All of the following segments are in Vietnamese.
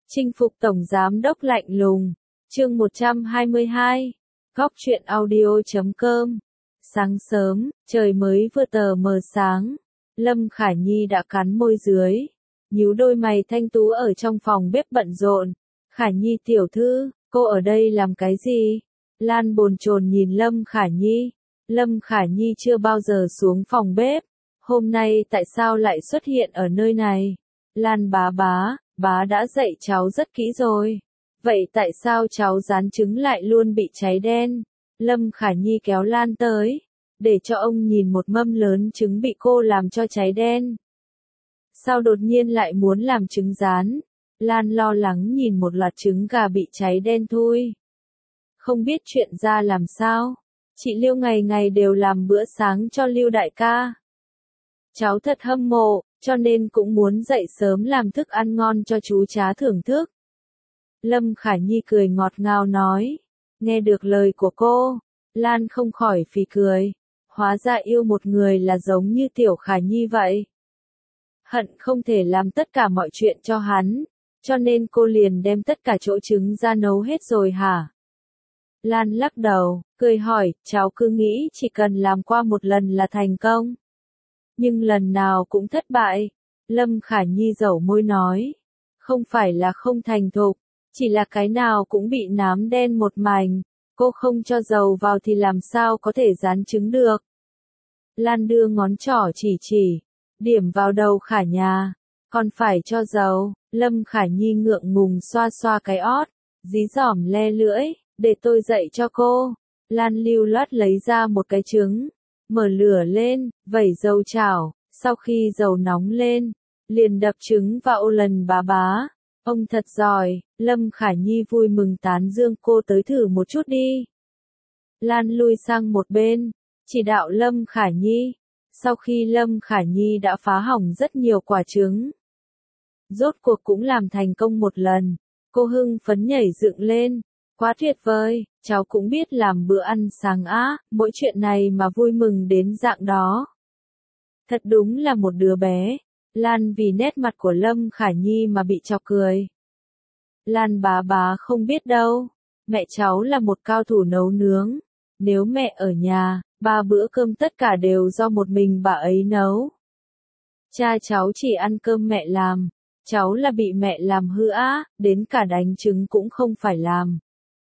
Chinh phục tổng giám đốc lạnh lùng. Chương 122. Góc truyện audio.com. Sáng sớm, trời mới vừa tờ mờ sáng. Lâm Khả Nhi đã cắn môi dưới, nhíu đôi mày thanh tú ở trong phòng bếp bận rộn. Khả Nhi tiểu thư, cô ở đây làm cái gì? Lan bồn chồn nhìn Lâm Khả Nhi. Lâm Khả Nhi chưa bao giờ xuống phòng bếp. Hôm nay tại sao lại xuất hiện ở nơi này? Lan bá đã dạy cháu rất kỹ rồi. Vậy tại sao cháu rán trứng lại luôn bị cháy đen? Lâm Khả Nhi kéo Lan tới, để cho ông nhìn một mâm lớn trứng bị cô làm cho cháy đen. Sao đột nhiên lại muốn làm trứng rán? Lan lo lắng nhìn một loạt trứng gà bị cháy đen thui. Không biết chuyện ra làm sao. Chị Liêu ngày ngày đều làm bữa sáng cho Liêu đại ca. Cháu thật hâm mộ, cho nên cũng muốn dậy sớm làm thức ăn ngon cho chú chá thưởng thức. Lâm Khả Nhi cười ngọt ngào nói. Nghe được lời của cô, Lan không khỏi phì cười. Hóa ra yêu một người là giống như tiểu Khả Nhi vậy. Hận không thể làm tất cả mọi chuyện cho hắn, cho nên cô liền đem tất cả chỗ trứng ra nấu hết rồi hả? Lan lắc đầu, cười hỏi, cháu cứ nghĩ chỉ cần làm qua một lần là thành công. Nhưng lần nào cũng thất bại. Lâm Khả Nhi dẩu môi nói. Không phải là không thành thục, chỉ là cái nào cũng bị nám đen một mảnh. Cô không cho dầu vào thì làm sao có thể rán trứng được. Lan đưa ngón trỏ chỉ, điểm vào đầu Khả nhà. Còn phải cho dầu. Lâm Khả Nhi ngượng ngùng xoa xoa cái ót, dí dỏm le lưỡi, để tôi dạy cho cô. Lan lưu loát lấy ra một cái trứng, mở lửa lên, vẩy dầu chảo, sau khi dầu nóng lên, liền đập trứng vào lần bá. Ông thật giỏi. Lâm Khả Nhi vui mừng tán dương, cô tới thử một chút đi. Lan lui sang một bên, chỉ đạo Lâm Khả Nhi. Sau khi Lâm Khả Nhi đã phá hỏng rất nhiều quả trứng, rốt cuộc cũng làm thành công một lần, cô hưng phấn nhảy dựng lên. Quá tuyệt vời, cháu cũng biết làm bữa ăn sáng á, mỗi chuyện này mà vui mừng đến dạng đó. Thật đúng là một đứa bé. Lan vì nét mặt của Lâm Khả Nhi mà bị chọc cười. Lan bá không biết đâu, mẹ cháu là một cao thủ nấu nướng. Nếu mẹ ở nhà, 3 bữa cơm tất cả đều do một mình bà ấy nấu. Cha cháu chỉ ăn cơm mẹ làm, cháu là bị mẹ làm hư á, đến cả đánh trứng cũng không phải làm.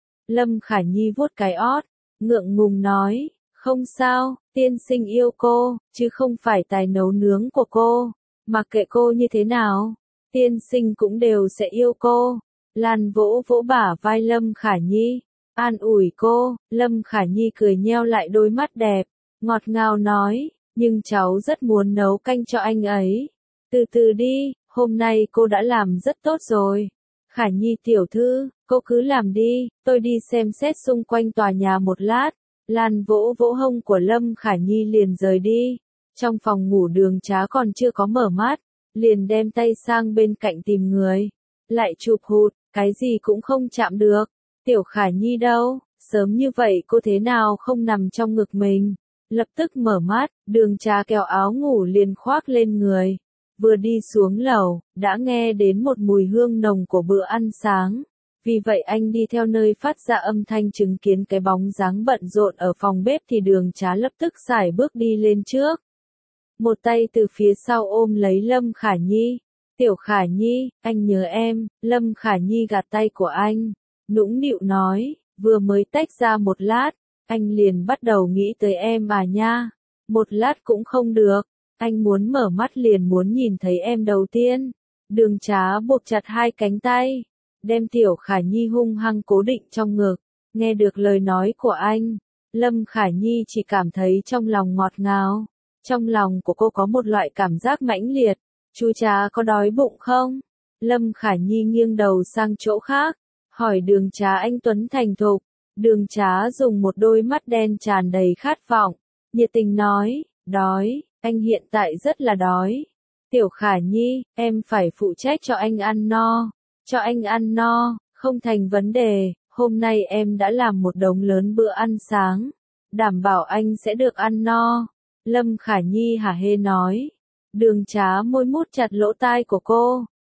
Lâm Khả Nhi vuốt cái ót, ngượng ngùng nói, không sao, tiên sinh yêu cô, chứ không phải tài nấu nướng của cô. Mặc kệ cô như thế nào, tiên sinh cũng đều sẽ yêu cô. Lan vỗ bả vai Lâm Khả Nhi, an ủi cô. Lâm Khả Nhi cười nheo lại đôi mắt đẹp, ngọt ngào nói, nhưng cháu rất muốn nấu canh cho anh ấy. Từ từ đi, hôm nay cô đã làm rất tốt rồi. Khả Nhi tiểu thư, cô cứ làm đi, tôi đi xem xét xung quanh tòa nhà một lát. Lan vỗ hông của Lâm Khả Nhi liền rời đi. Trong phòng ngủ Đường Trá còn chưa có mở mắt, liền đem tay sang bên cạnh tìm người. Lại chụp hụt, cái gì cũng không chạm được. Tiểu Khả Nhi đâu, sớm như vậy cô thế nào không nằm trong ngực mình. Lập tức mở mắt, Đường Trá kéo áo ngủ liền khoác lên người. Vừa đi xuống lầu, đã nghe đến một mùi hương nồng của bữa ăn sáng. Vì vậy anh đi theo nơi phát ra âm thanh chứng kiến cái bóng dáng bận rộn ở phòng bếp thì Đường Trá lập tức sải bước đi lên trước. Một tay từ phía sau ôm lấy Lâm Khả Nhi. Tiểu Khả Nhi, anh nhớ em. Lâm Khả Nhi gạt tay của anh, nũng nịu nói, vừa mới tách ra một lát, anh liền bắt đầu nghĩ tới em à nha. Một lát cũng không được, anh muốn mở mắt liền muốn nhìn thấy em đầu tiên. Đường Trá buộc chặt hai cánh tay, đem Tiểu Khả Nhi hung hăng cố định trong ngực. Nghe được lời nói của anh, Lâm Khả Nhi chỉ cảm thấy trong lòng ngọt ngào. Trong lòng của cô có một loại cảm giác mãnh liệt. Chú Trá có đói bụng không? Lâm Khả Nhi nghiêng đầu sang chỗ khác, hỏi Đường Trá anh tuấn thành thục. Đường Trá dùng một đôi mắt đen tràn đầy khát vọng, nhiệt tình nói, đói, anh hiện tại rất là đói. Tiểu Khả Nhi, em phải phụ trách cho anh ăn no. Cho anh ăn no, không thành vấn đề, hôm nay em đã làm một đống lớn bữa ăn sáng, đảm bảo anh sẽ được ăn no. Lâm Khả Nhi hả hê nói. Đường Trá môi mút chặt lỗ tai của cô,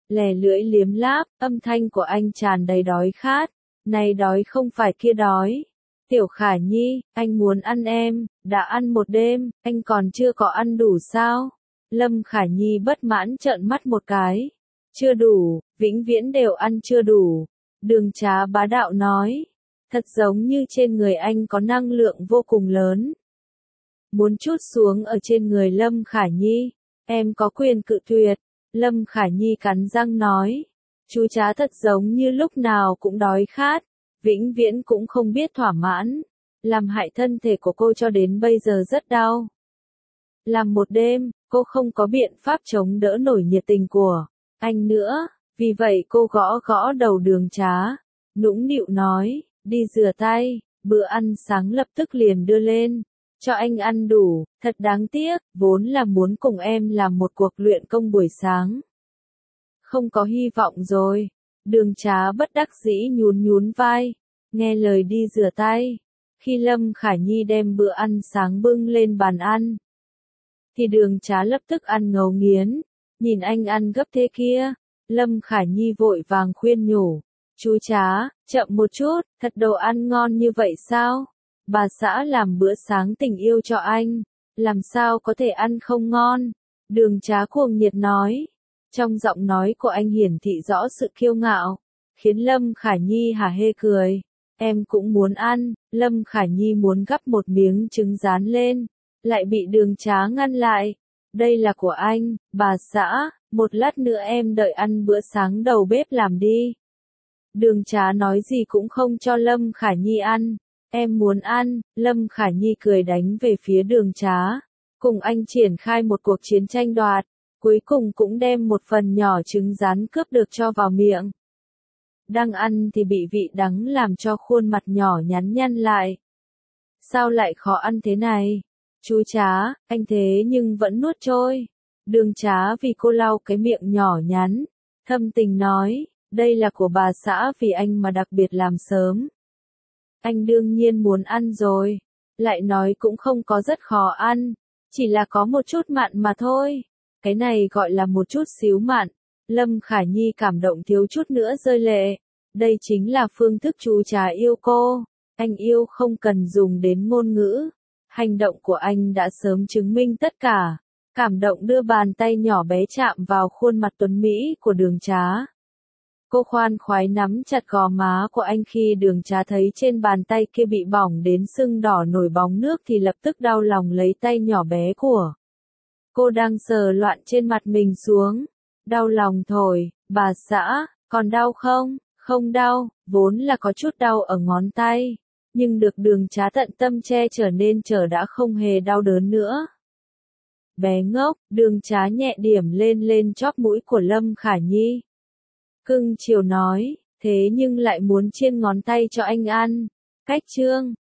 lè lưỡi liếm láp, âm thanh của anh tràn đầy đói khát. Này đói không phải kia đói. Tiểu Khả Nhi, anh muốn ăn em, đã ăn một đêm, anh còn chưa có ăn đủ sao? Lâm Khả Nhi bất mãn trợn mắt một cái. Chưa đủ, vĩnh viễn đều ăn chưa đủ. Đường Trá bá đạo nói. Thật giống như trên người anh có năng lượng vô cùng lớn. Muốn trút xuống ở trên người Lâm Khả Nhi. Em có quyền cự tuyệt. Lâm Khả Nhi cắn răng nói. Chú Trá thật giống như lúc nào cũng đói khát. Vĩnh viễn cũng không biết thỏa mãn. Làm hại thân thể của cô cho đến bây giờ rất đau. Làm một đêm, cô không có biện pháp chống đỡ nổi nhiệt tình của anh nữa. Vì vậy cô gõ gõ đầu Đường Trá. Nũng nịu nói, đi rửa tay, bữa ăn sáng lập tức liền đưa lên. Cho anh ăn đủ, thật đáng tiếc, vốn là muốn cùng em làm một cuộc luyện công buổi sáng. Không có hy vọng rồi. Đường Trá bất đắc dĩ nhún nhún vai, nghe lời đi rửa tay. Khi Lâm Khả Nhi đem bữa ăn sáng bưng lên bàn ăn, thì Đường Trá lập tức ăn ngấu nghiến, nhìn anh ăn gấp thế kia. Lâm Khả Nhi vội vàng khuyên nhủ, chú Trá, chậm một chút, thật đồ ăn ngon như vậy sao? Bà xã làm bữa sáng tình yêu cho anh, làm sao có thể ăn không ngon? Đường Trá cuồng nhiệt nói. Trong giọng nói của anh hiển thị rõ sự kiêu ngạo, khiến Lâm Khả Nhi hả hê cười. Em cũng muốn ăn. Lâm Khả Nhi muốn gắp một miếng trứng rán lên, lại bị Đường Trá ngăn lại. Đây là của anh, bà xã, một lát nữa em đợi ăn bữa sáng đầu bếp làm đi. Đường Trá nói gì cũng không cho Lâm Khả Nhi ăn. Em muốn ăn. Lâm Khả Nhi cười đánh về phía Đường Trá, cùng anh triển khai một cuộc chiến tranh đoạt. Cuối cùng cũng đem một phần nhỏ trứng rán cướp được cho vào miệng. Đang ăn thì bị vị đắng làm cho khuôn mặt nhỏ nhắn nhăn lại. Sao lại khó ăn thế này? Chú Trá, anh thế nhưng vẫn nuốt trôi. Đường Trá vì cô lau cái miệng nhỏ nhắn, thâm tình nói, đây là của bà xã vì anh mà đặc biệt làm sớm. Anh đương nhiên muốn ăn rồi. Lại nói cũng không có rất khó ăn, chỉ là có một chút mặn mà thôi. Cái này gọi là một chút xíu mặn. Lâm Khả Nhi cảm động thiếu chút nữa rơi lệ. Đây chính là phương thức chú Trá yêu cô. Anh yêu không cần dùng đến ngôn ngữ. Hành động của anh đã sớm chứng minh tất cả. Cảm động đưa bàn tay nhỏ bé chạm vào khuôn mặt tuấn Mỹ của Đường Trá. Cô khoan khoái nắm chặt gò má của anh khi Đường Trá thấy trên bàn tay kia bị bỏng đến sưng đỏ nổi bóng nước thì lập tức đau lòng lấy tay nhỏ bé của cô đang sờ loạn trên mặt mình xuống. Đau lòng thổi, bà xã, còn đau không? Không đau, vốn là có chút đau ở ngón tay. Nhưng được Đường Trá tận tâm che chở nên đã không hề đau đớn nữa. Bé ngốc, Đường Trá nhẹ điểm lên chóp mũi của Lâm Khả Nhi. Cưng chiều nói, thế nhưng lại muốn chiên ngón tay cho anh ăn. Cách chương